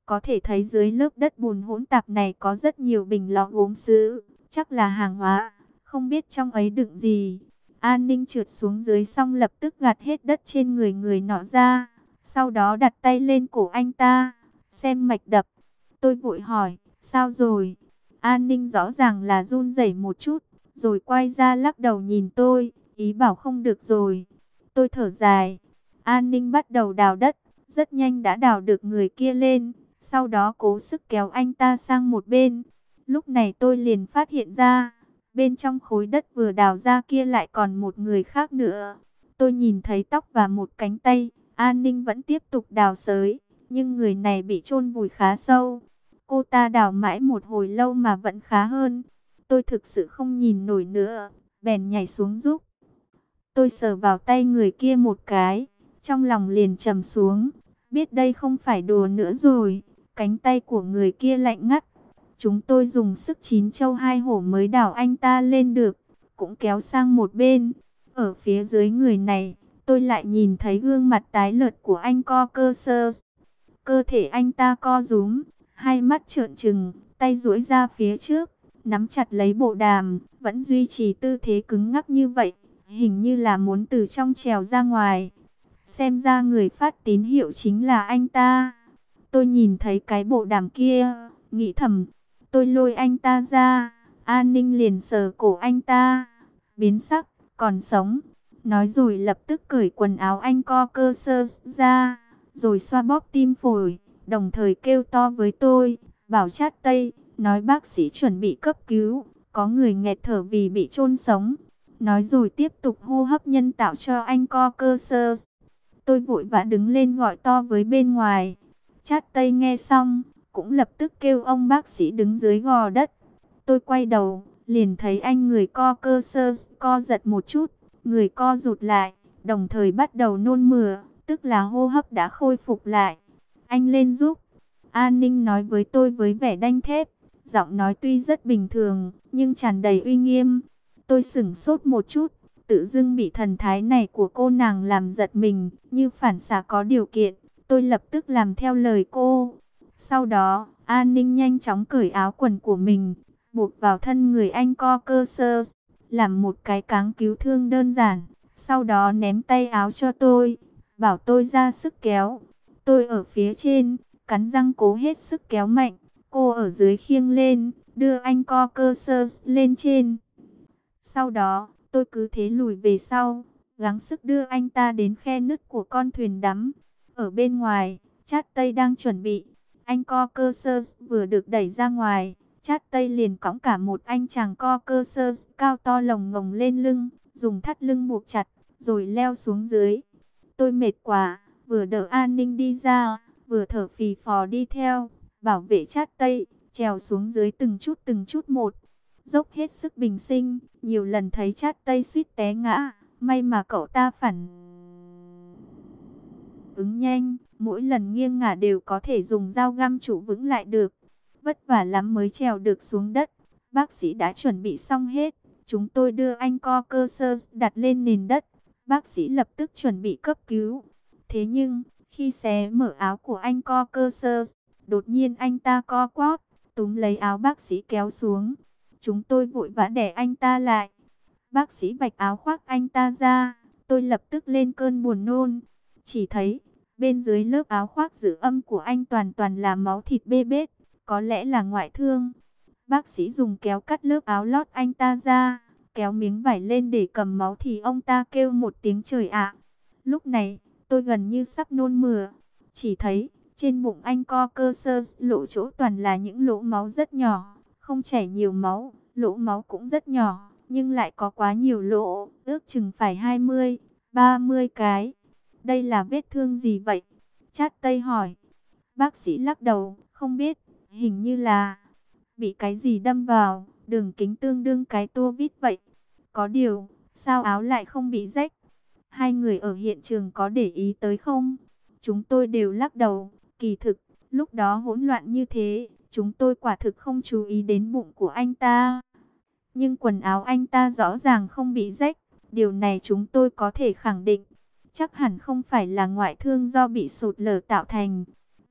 Có thể thấy dưới lớp đất bùn hỗn tạp này có rất nhiều bình lọ gốm sứ, chắc là hàng hóa, không biết trong ấy đựng gì. An Ninh trượt xuống dưới xong lập tức gạt hết đất trên người người nọ ra, sau đó đặt tay lên cổ anh ta, xem mạch đập. Tôi vội hỏi, sao rồi? An Ninh rõ ràng là run rẩy một chút, rồi quay ra lắc đầu nhìn tôi, ý bảo không được rồi. Tôi thở dài. An Ninh bắt đầu đào đất, rất nhanh đã đào được người kia lên, sau đó cố sức kéo anh ta sang một bên. Lúc này tôi liền phát hiện ra, bên trong khối đất vừa đào ra kia lại còn một người khác nữa. Tôi nhìn thấy tóc và một cánh tay. An Ninh vẫn tiếp tục đào xới, nhưng người này bị chôn vùi khá sâu. Cô ta đào mãi một hồi lâu mà vẫn khá hơn. Tôi thực sự không nhìn nổi nữa, bèn nhảy xuống giúp. Tôi sờ vào tay người kia một cái, trong lòng liền trầm xuống, biết đây không phải đùa nữa rồi. Cánh tay của người kia lạnh ngắt. Chúng tôi dùng sức chín châu hai hổ mới đào anh ta lên được, cũng kéo sang một bên. Ở phía dưới người này, tôi lại nhìn thấy gương mặt tái nhợt của anh Caucasus. Cơ thể anh ta co rúm, hai mắt trợn trừng, tay duỗi ra phía trước, nắm chặt lấy bộ đàm, vẫn duy trì tư thế cứng ngắc như vậy, hình như là muốn từ trong trèo ra ngoài. Xem ra người phát tín hiệu chính là anh ta. Tôi nhìn thấy cái bộ đàm kia, nghĩ thầm. Tôi lôi anh ta ra, An Ninh liền sờ cổ anh ta, biến sắc, còn sống. Nói rồi lập tức cởi quần áo anh Caucasus ra, rồi xoa bóp tim phổi, đồng thời kêu to với tôi, bảo Chát Tây, nói bác sĩ chuẩn bị cấp cứu, có người nghẹt thở vì bị chôn sống. Nói rồi tiếp tục hô hấp nhân tạo cho anh Caucasus. Tôi vội vã đứng lên gọi to với bên ngoài. Chát Tây nghe xong, cũng lập tức kêu ông bác sĩ đứng dưới gò đất. Tôi quay đầu, liền thấy anh người Caucasus co giật một chút, người co rụt lại, đồng thời bắt đầu nôn mửa, tức là hô hấp đã khôi phục lại. Anh lên giúp. An Ninh nói với tôi với vẻ đanh thép, giọng nói tuy rất bình thường, nhưng tràn đầy uy nghiêm. Tôi sửng sốt một chút, tự dưng bị thần thái này của cô nàng làm giật mình, như phản xạ có điều kiện. Tôi lập tức làm theo lời cô. Sau đó, An Ninh nhanh chóng cởi áo quần của mình, buộc vào thân người anh Caucasus, làm một cái cáng cứu thương đơn giản. Sau đó ném tay áo cho tôi, bảo tôi ra sức kéo. Tôi ở phía trên, cắn răng cố hết sức kéo mạnh. Cô ở dưới khiêng lên, đưa anh Caucasus lên trên. Sau đó, tôi cứ thế lùi về sau, gắng sức đưa anh ta đến khe nứt của con thuyền đắm. Ở bên ngoài, Chát Tây đang chuẩn bị. Anh Caucasus vừa được đẩy ra ngoài, Chát Tây liền cõng cả một anh chàng Caucasus cao to lồng ngồng lên lưng, dùng thắt lưng buộc chặt, rồi leo xuống dưới. Tôi mệt quá, vừa đỡ An Ninh đi ra, vừa thở phì phò đi theo, bảo vệ Chát Tây, trèo xuống dưới từng chút một. Dốc hết sức bình sinh, nhiều lần thấy Chát Tây suýt té ngã, may mà cậu ta phản ứng nhanh, mỗi lần nghiêng ngả đều có thể dùng dao găm trụ vững lại được. Vất vả lắm mới trèo được xuống đất. Bác sĩ đã chuẩn bị xong hết. Chúng tôi đưa anh Caucasus đặt lên nền đất. Bác sĩ lập tức chuẩn bị cấp cứu. Thế nhưng, khi xé mở áo của anh Caucasus, đột nhiên anh ta co quắp, túm lấy áo bác sĩ kéo xuống. Chúng tôi vội vã đè anh ta lại. Bác sĩ vạch áo khoác anh ta ra. Tôi lập tức lên cơn buồn nôn. Chỉ thấy, bên dưới lớp áo khoác giữ âm của anh toàn là máu thịt bê bết, có lẽ là ngoại thương. Bác sĩ dùng kéo cắt lớp áo lót anh ta ra, kéo miếng vải lên để cầm máu thì ông ta kêu một tiếng trời ạ. Lúc này, tôi gần như sắp nôn mửa. Chỉ thấy, trên bụng anh Caucasus lỗ chỗ toàn là những lỗ máu rất nhỏ, không chảy nhiều máu, lỗ máu cũng rất nhỏ, nhưng lại có quá nhiều lỗ, ước chừng phải 20, 30 cái. Đây là vết thương gì vậy? Chát Tây hỏi. Bác sĩ lắc đầu, không biết, hình như là bị cái gì đâm vào, đường kính tương đương cái tua vít vậy. Có điều, sao áo lại không bị rách? Hai người ở hiện trường có để ý tới không? Chúng tôi đều lắc đầu, kỳ thực, lúc đó hỗn loạn như thế, chúng tôi quả thực không chú ý đến bụng của anh ta. Nhưng quần áo anh ta rõ ràng không bị rách, điều này chúng tôi có thể khẳng định. Chắc hẳn không phải là ngoại thương do bị sụt lở tạo thành.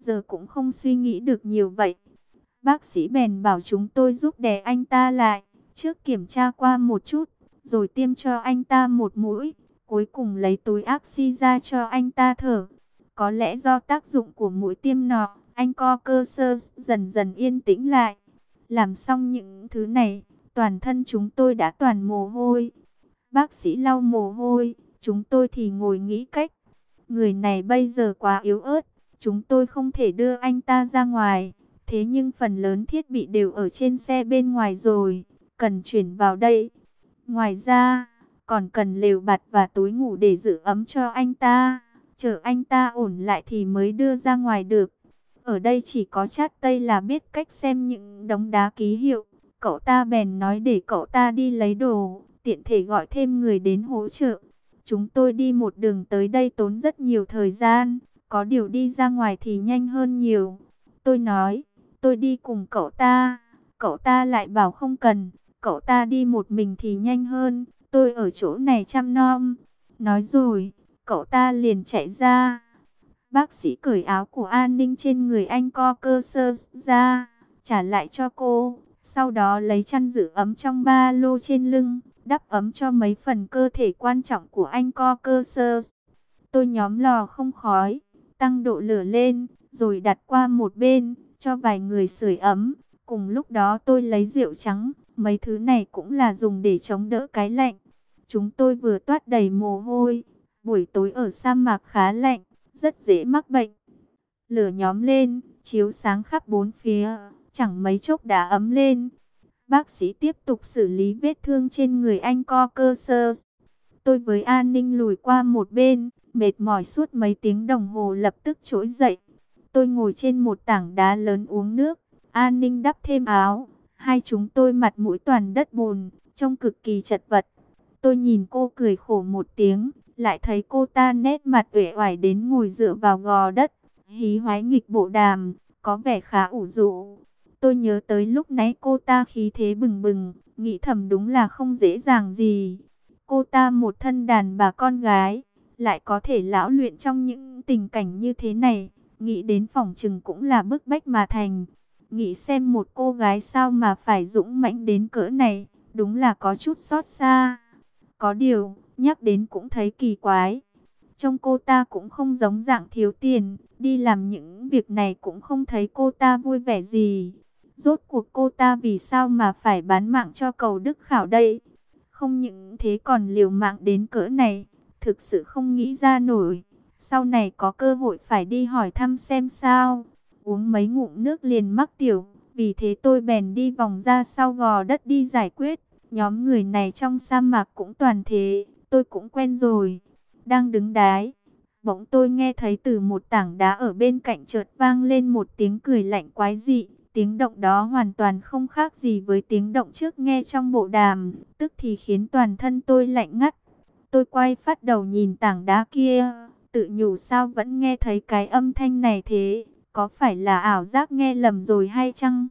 giờ cũng không suy nghĩ được nhiều vậy. Bác sĩ bèn bảo chúng tôi giúp đè anh ta lại, trước kiểm tra qua một chút, rồi tiêm cho anh ta một mũi, cuối cùng lấy túi oxy ra cho anh ta thở. Có lẽ do tác dụng của mũi tiêm nọ, anh Caucasus dần dần yên tĩnh lại. Làm xong những thứ này, toàn thân chúng tôi đã toàn mồ hôi. Bác sĩ lau mồ hôi, chúng tôi thì ngồi nghĩ cách. Người này bây giờ quá yếu ớt, chúng tôi không thể đưa anh ta ra ngoài. Thế nhưng phần lớn thiết bị đều ở trên xe bên ngoài rồi, cần chuyển vào đây. Ngoài ra, còn cần lều bạt và túi ngủ để giữ ấm cho anh ta. Chờ anh ta ổn lại thì mới đưa ra ngoài được. Ở đây chỉ có Chát Tây là biết cách xem những đống đá ký hiệu. Cậu ta bèn nói để cậu ta đi lấy đồ, tiện thể gọi thêm người đến hỗ trợ. Chúng tôi đi một đường tới đây tốn rất nhiều thời gian, có điều đi ra ngoài thì nhanh hơn nhiều. Tôi nói, tôi đi cùng cậu ta. Cậu ta lại bảo không cần, cậu ta đi một mình thì nhanh hơn, tôi ở chỗ này chăm nom. Nói rồi, cậu ta liền chạy ra. Bác sĩ cởi áo của an ninh trên người anh Caucasus ra, trả lại cho cô. Sau đó lấy chăn giữ ấm trong ba lô trên lưng, đắp ấm cho mấy phần cơ thể quan trọng của anh Caucasus. Tôi nhóm lò không khói, tăng độ lửa lên, rồi đặt qua một bên, cho vài người sưởi ấm. Cùng lúc đó tôi lấy rượu trắng, mấy thứ này cũng là dùng để chống đỡ cái lạnh. Chúng tôi vừa toát đầy mồ hôi, buổi tối ở sa mạc khá lạnh, rất dễ mắc bệnh. Lửa nhóm lên, chiếu sáng khắp bốn phía, chẳng mấy chốc đã ấm lên. Bác sĩ tiếp tục xử lý vết thương trên người anh Caucasus. Tôi với an ninh lùi qua một bên, mệt mỏi suốt mấy tiếng đồng hồ lập tức trỗi dậy. Tôi ngồi trên một tảng đá lớn uống nước, an ninh đắp thêm áo. Hai chúng tôi mặt mũi toàn đất bùn, trông cực kỳ chật vật. Tôi nhìn cô cười khổ một tiếng, lại thấy cô ta nét mặt uể oải đến ngồi dựa vào gò đất, hí hoái nghịch bộ đàm, có vẻ khá ủ rũ. Tôi nhớ tới lúc nãy cô ta khí thế bừng bừng, nghĩ thầm đúng là không dễ dàng gì. Cô ta một thân đàn bà con gái, lại có thể lão luyện trong những tình cảnh như thế này, nghĩ đến phỏng chừng cũng là bức bách mà thành. Nghĩ xem một cô gái sao mà phải dũng mãnh đến cỡ này, đúng là có chút xót xa. Có điều, nhắc đến cũng thấy kỳ quái. Trông cô ta cũng không giống dạng thiếu tiền, đi làm những việc này cũng không thấy cô ta vui vẻ gì. Rốt cuộc cô ta vì sao mà phải bán mạng cho cầu Đức Khảo đây? Không những thế còn liều mạng đến cỡ này, thực sự không nghĩ ra nổi. Sau này có cơ hội phải đi hỏi thăm xem sao. Uống mấy ngụm nước liền mắc tiểu, vì thế tôi bèn đi vòng ra sau gò đất đi giải quyết. Nhóm người này trong sa mạc cũng toàn thế, tôi cũng quen rồi. Đang đứng đái, bỗng tôi nghe thấy từ một tảng đá ở bên cạnh chợt vang lên một tiếng cười lạnh quái dị. Tiếng động đó hoàn toàn không khác gì với tiếng động trước nghe trong bộ đàm, tức thì khiến toàn thân tôi lạnh ngắt. Tôi quay phát đầu nhìn tảng đá kia, tự nhủ sao vẫn nghe thấy cái âm thanh này thế, có phải là ảo giác nghe lầm rồi hay chăng?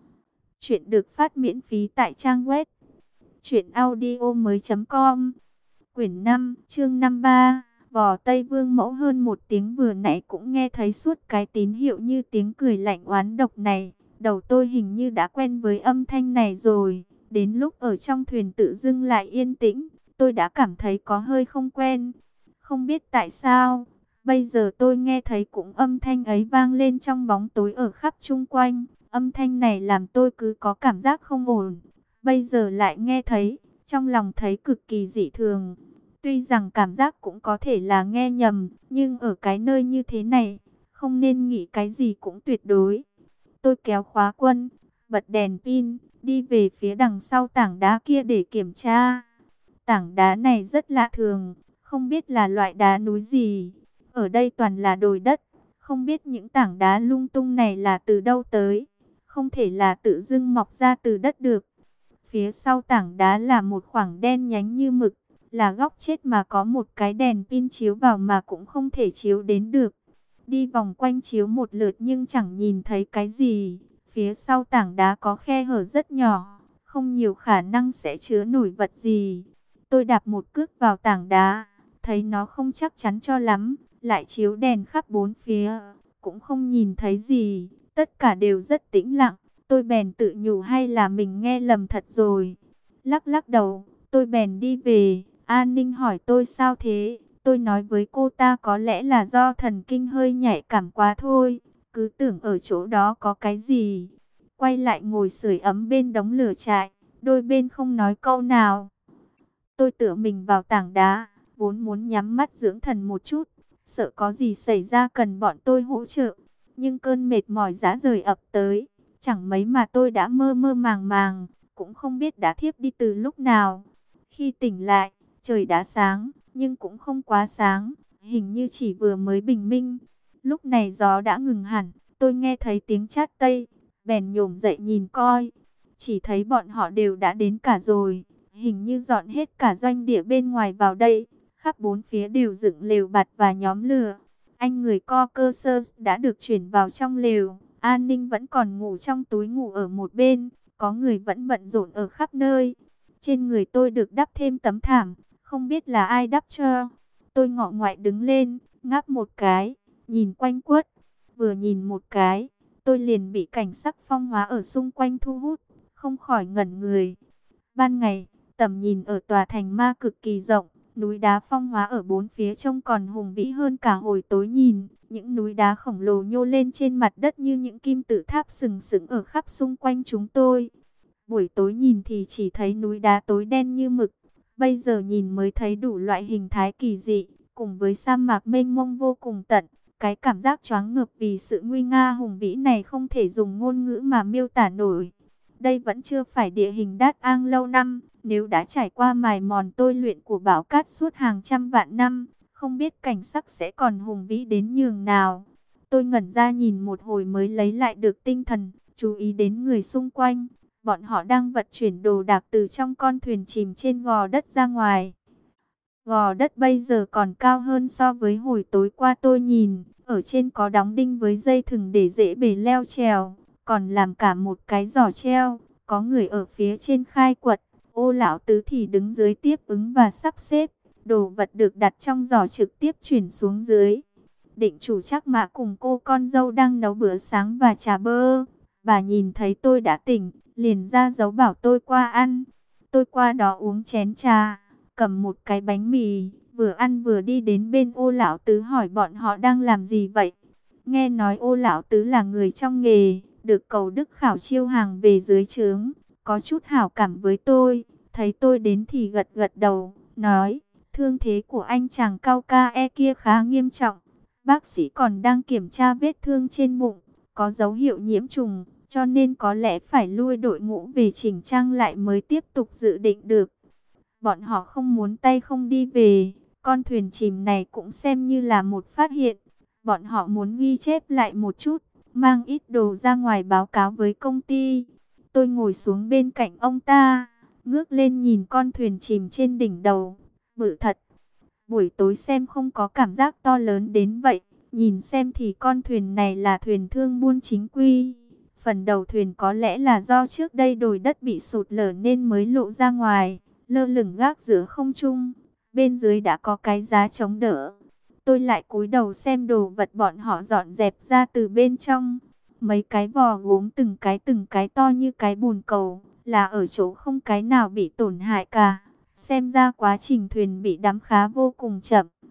Chuyện được phát miễn phí tại trang web truyệnaudiomoi.com. Quyển 5, chương 53. Vò Tây Vương mẫu. Hơn một tiếng vừa nãy cũng nghe thấy suốt cái tín hiệu như tiếng cười lạnh oán độc này. Đầu tôi hình như đã quen với âm thanh này rồi. Đến lúc ở trong thuyền tự dưng lại yên tĩnh, tôi đã cảm thấy có hơi không quen. Không biết tại sao, bây giờ tôi nghe thấy cũng âm thanh ấy vang lên trong bóng tối ở khắp chung quanh. Âm thanh này làm tôi cứ có cảm giác không ổn. Bây giờ lại nghe thấy, trong lòng thấy cực kỳ dị thường. Tuy rằng cảm giác cũng có thể là nghe nhầm, nhưng ở cái nơi như thế này, không nên nghĩ cái gì cũng tuyệt đối. Tôi kéo khóa quân, bật đèn pin, đi về phía đằng sau tảng đá kia để kiểm tra. Tảng đá này rất lạ thường, không biết là loại đá núi gì. Ở đây toàn là đồi đất, không biết những tảng đá lung tung này là từ đâu tới. Không thể là tự dưng mọc ra từ đất được. Phía sau tảng đá là một khoảng đen nhánh như mực, là góc chết mà có một cái đèn pin chiếu vào mà cũng không thể chiếu đến được. Đi vòng quanh chiếu một lượt nhưng chẳng nhìn thấy cái gì. Phía sau tảng đá có khe hở rất nhỏ, không nhiều khả năng sẽ chứa nổi vật gì. Tôi đạp một cước vào tảng đá, thấy nó không chắc chắn cho lắm, lại chiếu đèn khắp bốn phía. cũng không nhìn thấy gì, tất cả đều rất tĩnh lặng. Tôi bèn tự nhủ hay là mình nghe lầm thật rồi. Lắc lắc đầu, tôi bèn đi về. An Ninh hỏi tôi sao thế. Tôi nói với cô ta có lẽ là do thần kinh hơi nhạy cảm quá thôi. Cứ tưởng ở chỗ đó có cái gì. Quay lại ngồi sưởi ấm bên đống lửa trại. Đôi bên không nói câu nào. Tôi tựa mình vào tảng đá. Vốn muốn nhắm mắt dưỡng thần một chút. Sợ có gì xảy ra cần bọn tôi hỗ trợ. Nhưng cơn mệt mỏi rã rời ập tới. Chẳng mấy mà tôi đã mơ mơ màng màng. Cũng không biết đã thiếp đi từ lúc nào. Khi tỉnh lại, trời đã sáng, nhưng cũng không quá sáng, hình như chỉ vừa mới bình minh. Lúc này gió đã ngừng hẳn, tôi nghe thấy tiếng chát tây, bèn nhổm dậy nhìn coi. Chỉ thấy bọn họ đều đã đến cả rồi, hình như dọn hết cả doanh địa bên ngoài vào đây. Khắp bốn phía đều dựng lều bạt và nhóm lửa. Anh người co cơ sơ đã được chuyển vào trong lều. An Ninh vẫn còn ngủ trong túi ngủ ở một bên. Có người vẫn bận rộn ở khắp nơi. Trên người tôi được đắp thêm tấm thảm. Không biết là ai đắp cho. Tôi ngọ ngoại đứng lên, ngáp một cái, nhìn quanh quất. Vừa nhìn một cái, tôi liền bị cảnh sắc phong hóa ở xung quanh thu hút. Không khỏi ngẩn người. Ban ngày, tầm nhìn ở tòa thành ma cực kỳ rộng. Núi đá phong hóa ở bốn phía trông còn hùng vĩ hơn cả hồi tối nhìn. Những núi đá khổng lồ nhô lên trên mặt đất như những kim tự tháp sừng sững ở khắp xung quanh chúng tôi. Buổi tối nhìn thì chỉ thấy núi đá tối đen như mực. Bây giờ nhìn mới thấy đủ loại hình thái kỳ dị, cùng với sa mạc mênh mông vô cùng tận. Cái cảm giác choáng ngợp vì sự nguy nga hùng vĩ này không thể dùng ngôn ngữ mà miêu tả nổi. Đây vẫn chưa phải địa hình Đát Ang lâu năm. Nếu đã trải qua mài mòn tôi luyện của Bảo Cát suốt hàng trăm vạn năm, không biết cảnh sắc sẽ còn hùng vĩ đến nhường nào. Tôi ngẩn ra nhìn một hồi mới lấy lại được tinh thần, chú ý đến người xung quanh. Bọn họ đang vận chuyển đồ đạc từ trong con thuyền chìm trên gò đất ra ngoài. Gò đất bây giờ còn cao hơn so với hồi tối qua tôi nhìn. Ở trên có đóng đinh với dây thừng để dễ bề leo trèo. Còn làm cả một cái giỏ treo. Có người ở phía trên khai quật. Ô lão tứ thì đứng dưới tiếp ứng và sắp xếp. Đồ vật được đặt trong giỏ trực tiếp chuyển xuống dưới. Định chủ Trác Mã cùng cô con dâu đang nấu bữa sáng và trà bơ. Bà nhìn thấy tôi đã tỉnh, liền ra dấu bảo tôi qua ăn. Tôi qua đó uống chén trà, cầm một cái bánh mì, vừa ăn vừa đi đến bên Ô lão tứ hỏi bọn họ đang làm gì vậy. Nghe nói Ô lão tứ là người trong nghề, được cầu đức khảo chiêu hàng về dưới trướng, có chút hảo cảm với tôi. Thấy tôi đến thì gật gật đầu, nói, thương thế của anh chàng cao ca kia khá nghiêm trọng. Bác sĩ còn đang kiểm tra vết thương trên bụng, có dấu hiệu nhiễm trùng, cho nên có lẽ phải lui đội ngũ về chỉnh trang lại mới tiếp tục dự định được. Bọn họ không muốn tay không đi về, con thuyền chìm này cũng xem như là một phát hiện. Bọn họ muốn ghi chép lại một chút, mang ít đồ ra ngoài báo cáo với công ty. Tôi ngồi xuống bên cạnh ông ta, ngước lên nhìn con thuyền chìm trên đỉnh đầu, bự thật. Buổi tối xem không có cảm giác to lớn đến vậy, nhìn xem thì con thuyền này là thuyền thương buôn chính quy. Phần đầu thuyền có lẽ là do trước đây đồi đất bị sụt lở nên mới lộ ra ngoài, lơ lửng gác giữa không trung. Bên dưới đã có cái giá chống đỡ. Tôi lại cúi đầu xem đồ vật bọn họ dọn dẹp ra từ bên trong. Mấy cái vò gốm từng cái to như cái bồn cầu, là ở chỗ không cái nào bị tổn hại cả. Xem ra quá trình thuyền bị đắm khá vô cùng chậm.